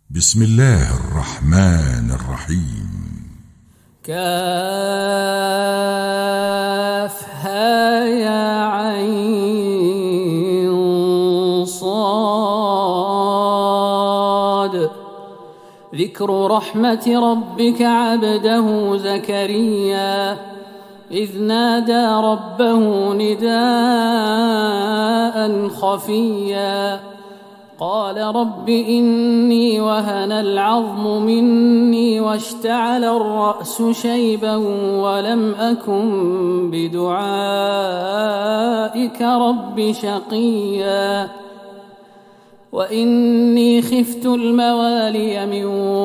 بسم الله الرحمن الرحيم. كافها يا عين صاد. ذكر رحمة ربك عبده زكريا إذ نادى ربه نداء خفيا قال رب إني وهن العظم مني واشتعل الرأس شيبا ولم أكن بدعائك رب شقيا وإني خفت الموالي من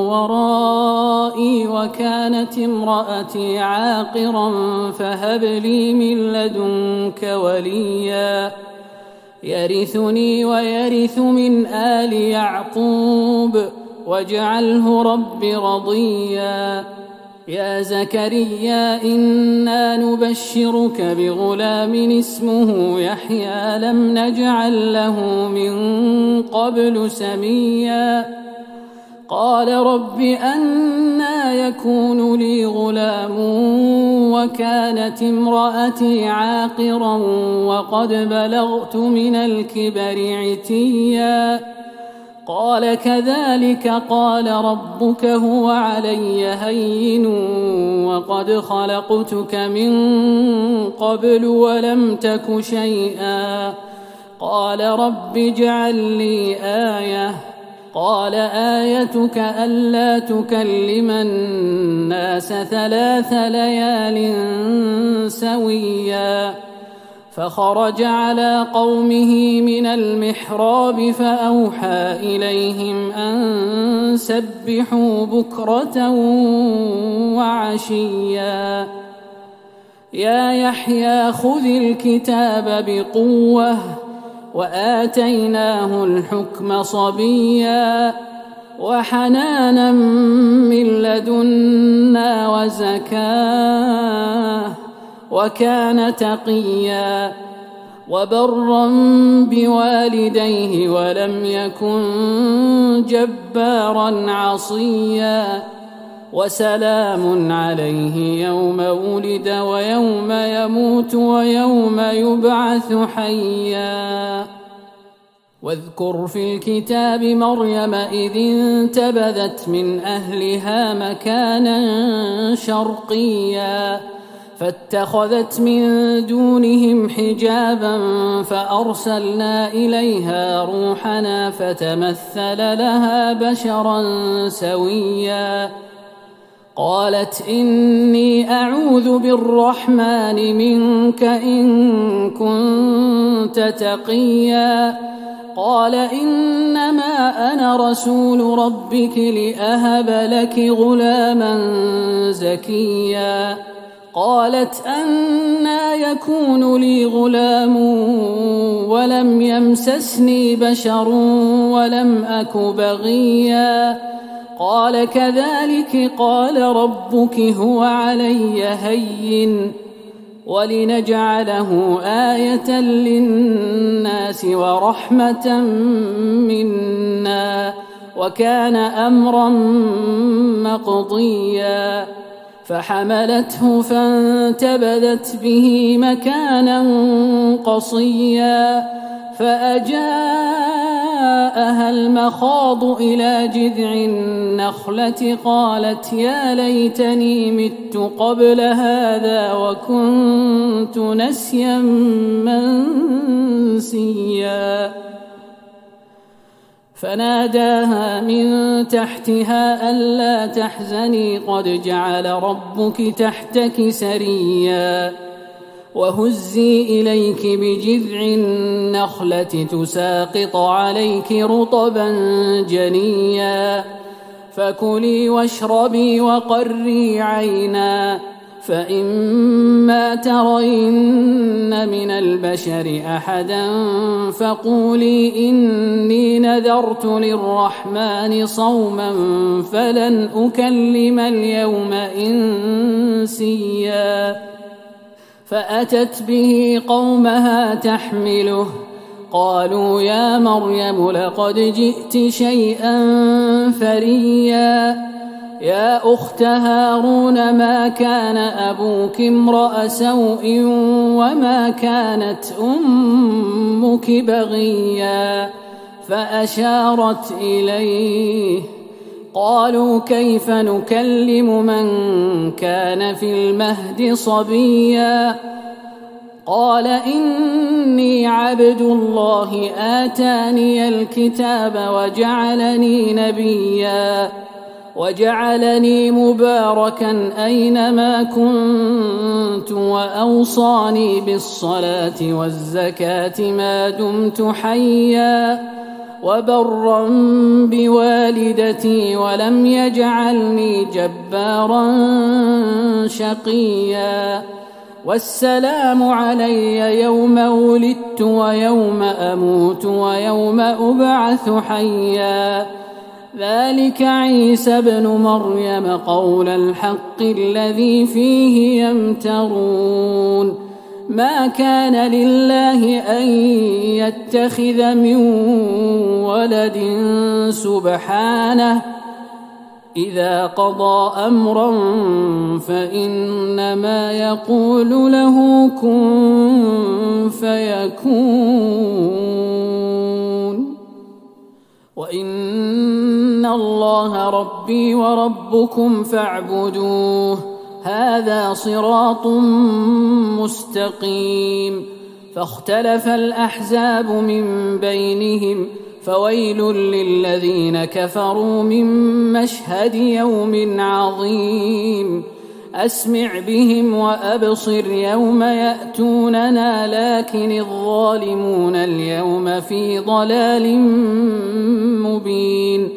ورائي وكانت امرأتي عاقرا فهب لي من لدنك وليا يرثني ويرث من آل يعقوب واجعله رب رضيا يا زكريا إنا نبشرك بغلام اسمه يحيى لم نجعل له من قبل سميا قال رب أنى يكون لي غلام وكانت امرأتي عاقرا وقد بلغت من الكبر عتيا قال كذلك قال ربك هو علي هين وقد خلقتك من قبل ولم تك شيئا قال رب اجعل لي آية قال آيتك ألا تكلم الناس 3 ليال سويا فخرج على قومه من المحراب فأوحى إليهم أن سبحوا بكرة وعشيا يا يحيى خذ الكتاب بقوة وآتيناه الحكم صبيا وحنانا من لدنا وزكاة وكان تقيا وبرا بوالديه ولم يكن جبارا عصيا وسلام عليه يوم ولد ويوم يموت ويوم يبعث حيا واذكر في الكتاب مريم إذ انتبذت من أهلها مكانا شرقيا فاتخذت من دونهم حجابا فأرسلنا إليها روحنا فتمثل لها بشرا سويا قالت إني أعوذ بالرحمن منك إن كنت تقيا قال إنما أنا رسول ربك لأهب لك غلاما زكيا قالت أنى يكون لي غلام ولم يمسسني بشر ولم أك بغيا قال كذلك قال ربك هو علي هين ولنجعله آية للناس ورحمة منا وكان أمرا مقضيا فحملته فانتبذت به مكانا قصيا فأجاءها المخاض إلى جذع النخلة قالت يا ليتني مت قبل هذا وكنت نسيا منسيا فناداها من تحتها ألا تحزني قد جعل ربك تحتك سريا وهزي إليك بجذع النخلة تساقط عليك رطبا جنيا فكلي واشربي وقري عينا فإما ترين من البشر أحدا فقولي إني نذرت للرحمن صوما فلن أكلم اليوم إنسيا فأتت به قومها تحمله قالوا يا مريم لقد جئت شيئا فريا يا أخت هارون ما كان أبوك امرأ سوء وما كانت أمك بغيا فأشارت إليه قالوا كيف نكلم من كان في المهد صبيا قال إني عبد الله آتاني الكتاب وجعلني نبيا وجعلني مباركا أينما كنت وأوصاني بالصلاة والزكاة ما دمت حيا وبرا بوالدتي ولم يجعلني جبارا شقيا والسلام علي يوم ولدت ويوم أموت ويوم أبعث حيا ذلك عيسى ابن مريم قول الحق الذي فيه يمترون ما كان لله أن يتخذ من ولد سبحانه إذا قضى أمرا فإنما يقول له كن فيكون وإن الله ربي وربكم فاعبدوه هذا صراط مستقيم فاختلف الأحزاب من بينهم فويل للذين كفروا من مشهد يوم عظيم أسمع بهم وأبصر يوم يأتوننا لكن الظالمون اليوم في ضلال مبين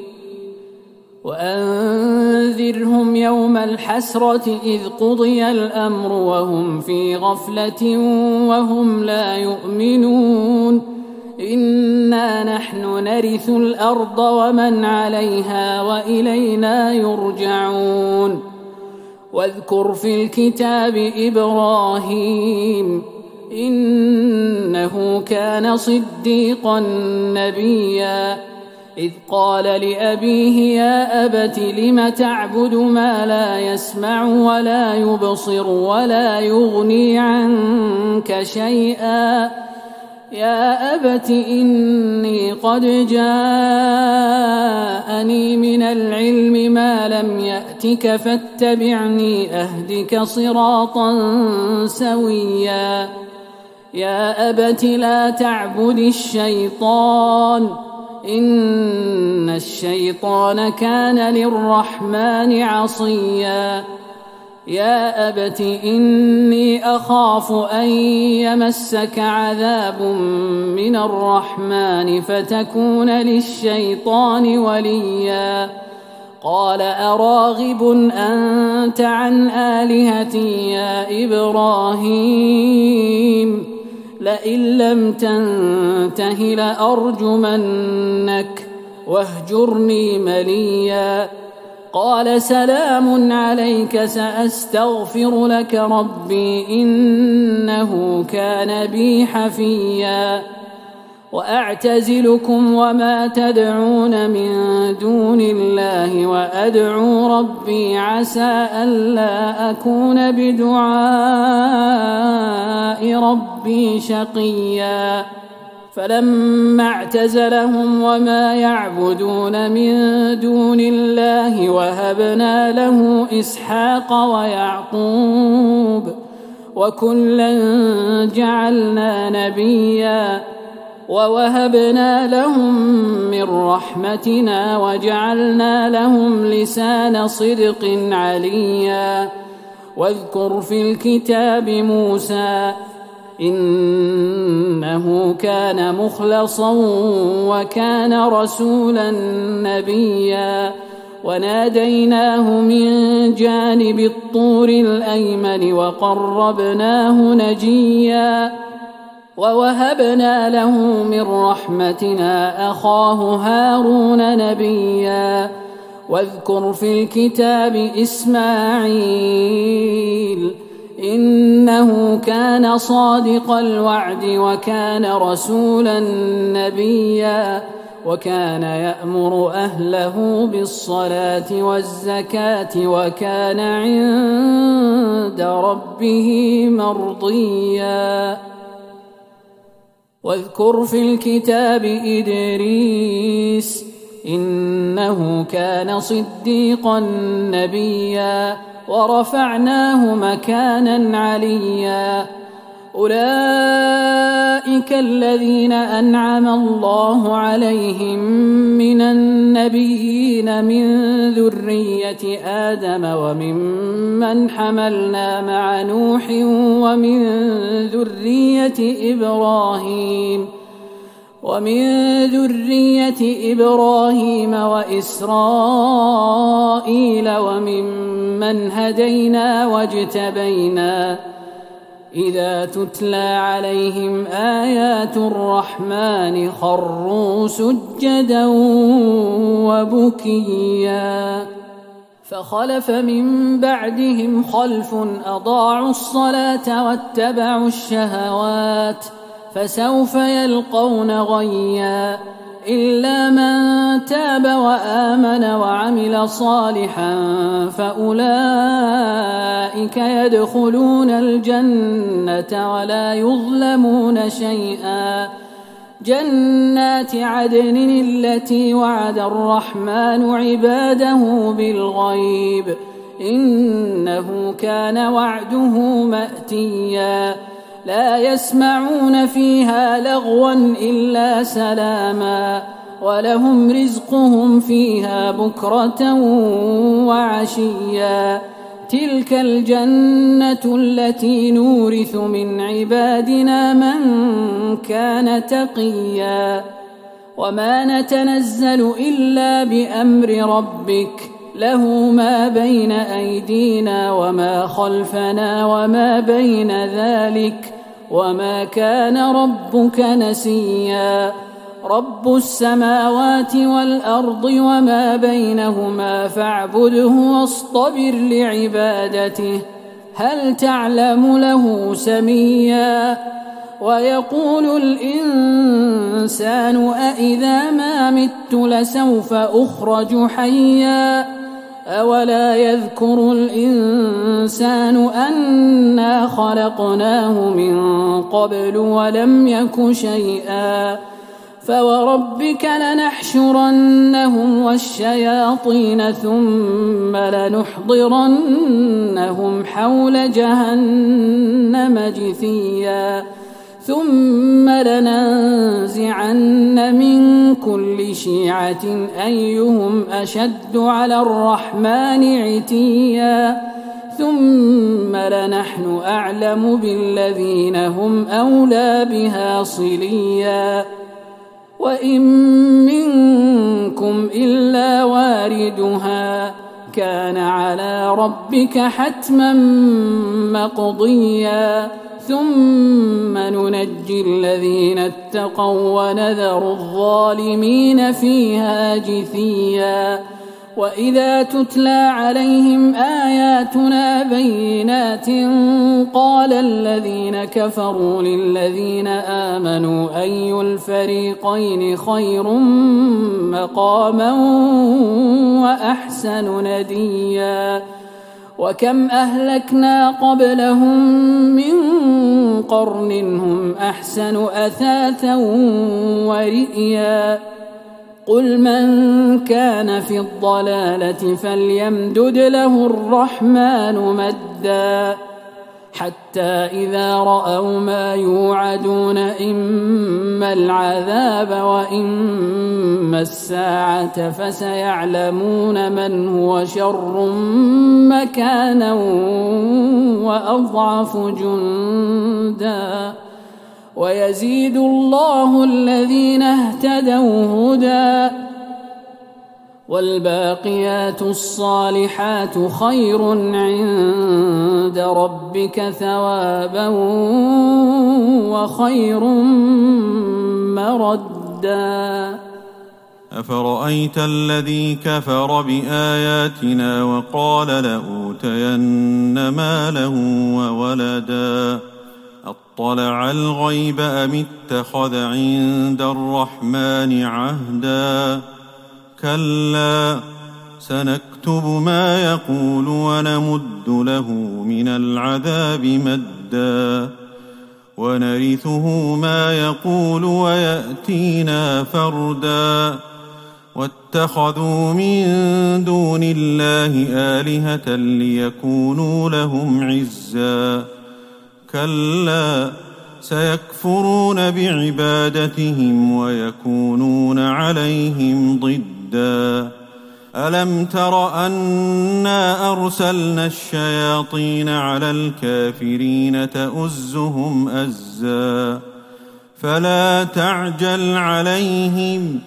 وأنذرهم يوم الحسرة إذ قضي الأمر وهم في غفلة وهم لا يؤمنون إنا نحن نرث الأرض ومن عليها وإلينا يرجعون واذكر في الكتاب إبراهيم إنه كان صديقا نبيا إذ قال لأبيه يا أبت لم تعبد ما لا يسمع ولا يبصر ولا يغني عنك شيئا يا أبت إني قد جاءني من العلم ما لم يأتك فاتبعني أهدك صراطا سويا يا أبت لا تعبد الشيطان إن الشيطان كان للرحمن عصيا يا أبت إني أخاف أن يمسك عذاب من الرحمن فتكون للشيطان وليا قال أراغب أنت عن آلهتي يا إبراهيم لئن لم تنته لأرجمنك واهجرني مليا قال سلام عليك سأستغفر لك ربي إنه كان بي حفيا وأعتزلكم وما تدعون من دون الله وأدعو ربي عسى ألا أكون بدعاء ربي شقيا فلما اعتزلهم وما يعبدون من دون الله وهبنا له إسحاق ويعقوب وكلا جعلنا نبيا ووهبنا لهم من رحمتنا وجعلنا لهم لسان صدق عليا واذكر في الكتاب موسى إنه كان مخلصا وكان رسولا نبيا وناديناه من جانب الطور الأيمن وقربناه نجيا ووهبنا له من رحمتنا أخاه هارون نبيا واذكر في الكتاب إسماعيل إنه كان صادق الوعد وكان رسولا نبيا وكان يأمر أهله بالصلاة والزكاة وكان عند ربه مرضيا واذكر في الكتاب إدريس إنه كان صديقا نبيا ورفعناه مكانا عليا أولئك الذين أنعم الله عليهم من النبيين من ذرية آدم وممن حملنا مع نوح ومن ذرية إبراهيم وإسرائيل وممن هدينا واجتبينا إذا تتلى عليهم آيات الرحمن خروا سجدا وبكيا فخلف من بعدهم خلف أضاعوا الصلاة واتبعوا الشهوات فسوف يلقون غيا إلا من تاب وآمن وعمل صالحا فأولئك يدخلون الجنة ولا يظلمون شيئا جنات عدن التي وعد الرحمن عباده بالغيب إنه كان وعده مأتيا لا يسمعون فيها لغوا إلا سلاما ولهم رزقهم فيها بكرة وعشيا تلك الجنة التي نورث من عبادنا من كان تقيا وما نتنزل إلا بأمر ربك له ما بين أيدينا وما خلفنا وما بين ذلك وما كان ربك نسيا رب السماوات والأرض وما بينهما فاعبده واصطبر لعبادته هل تعلم له سميا ويقول الإنسان أإذا ما مت لسوف أخرج حيا أولا يذكر الإنسان أنا خلقناه من قبل ولم يك شيئا فوربك لنحشرنهم والشياطين ثم لنحضرنهم حول جهنم جثيا ثم لننزعن من كل شيعة أيهم أشد على الرحمن عتيا ثم لنحن أعلم بالذين هم أولى بها صليا وإن منكم إلا واردها كان على ربك حتما مقضيا ثم ننجي الذين اتقوا ونذر الظالمين فيها جثيا وإذا تتلى عليهم آياتنا بينات قال الذين كفروا للذين آمنوا أي الفريقين خير مقاما وأحسن نديا وكم أهلكنا قبلهم من قرن هم أحسن أثاثا ورئيا قل من كان في الضلالة فليمدد له الرحمن مدا حتى إذا رأوا ما يوعدون إما العذاب وإما الساعة فسيعلمون من هو شر مكانا وأضعف جندا ويزيد الله الذين اهتدوا هدى والباقيات الصالحات خير عند ربك ثوابا وخير مردا أفرأيت الذي كفر بآياتنا وقال لأوتين مالا وولدا أطلع الغيب أم اتخذ عند الرحمن عهدا كلا سنكتب ما يقول ونمد له من العذاب مدا ونرثه ما يقول ويأتينا فردا واتخذوا من دون الله آلهة ليكونوا لهم عزا كلا سيكفرون بعبادتهم ويكونون عليهم ضدا ألم تر أنا أرسلنا الشياطين على الكافرين تؤزهم أزا فلا تعجل عليهم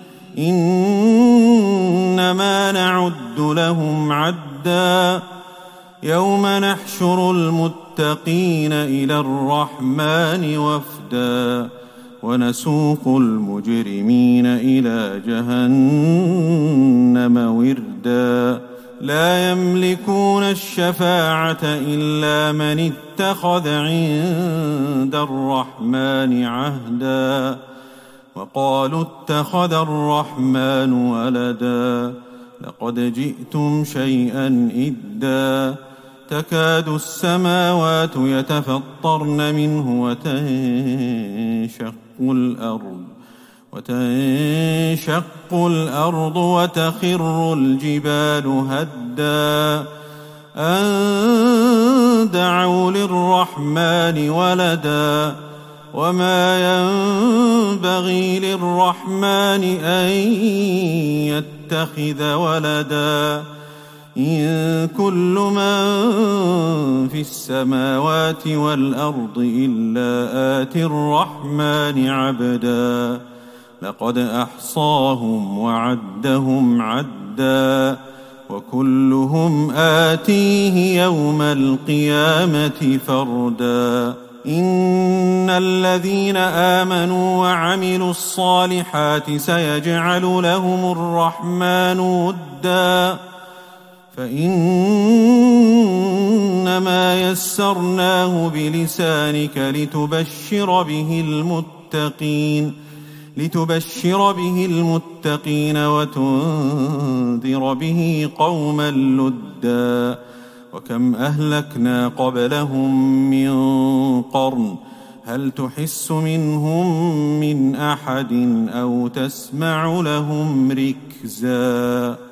إنما نعد لهم عدا يوم نحشر المتقين إلى الرحمن وفدا ونسوق المجرمين إلى جهنم وردا لا يملكون الشفاعة إلا من اتخذ عند الرحمن عهدا وقالوا اتخذ الرحمن ولدا لقد جئتم شيئا إدا تكاد السماوات يتفطرن منه وتنشق الأرض وتخر الجبال هدا أن دعوا للرحمن ولدا وما ينبغي للرحمن أن يتخذ ولدا إن كل من في السماوات والأرض إلا آتي الرحمن عبدا لقد أحصاهم وعدهم عدا وكلهم آتيه يوم القيامة فردا إن الذين آمنوا وعملوا الصالحات سيجعل لهم الرحمن ودا فإنما يسرناه بلسانك لتبشر به المتقين وتنذر به قوما لدا وكم أهلكنا قبلهم من قرن هل تحس منهم من أحد أو تسمع لهم ركزا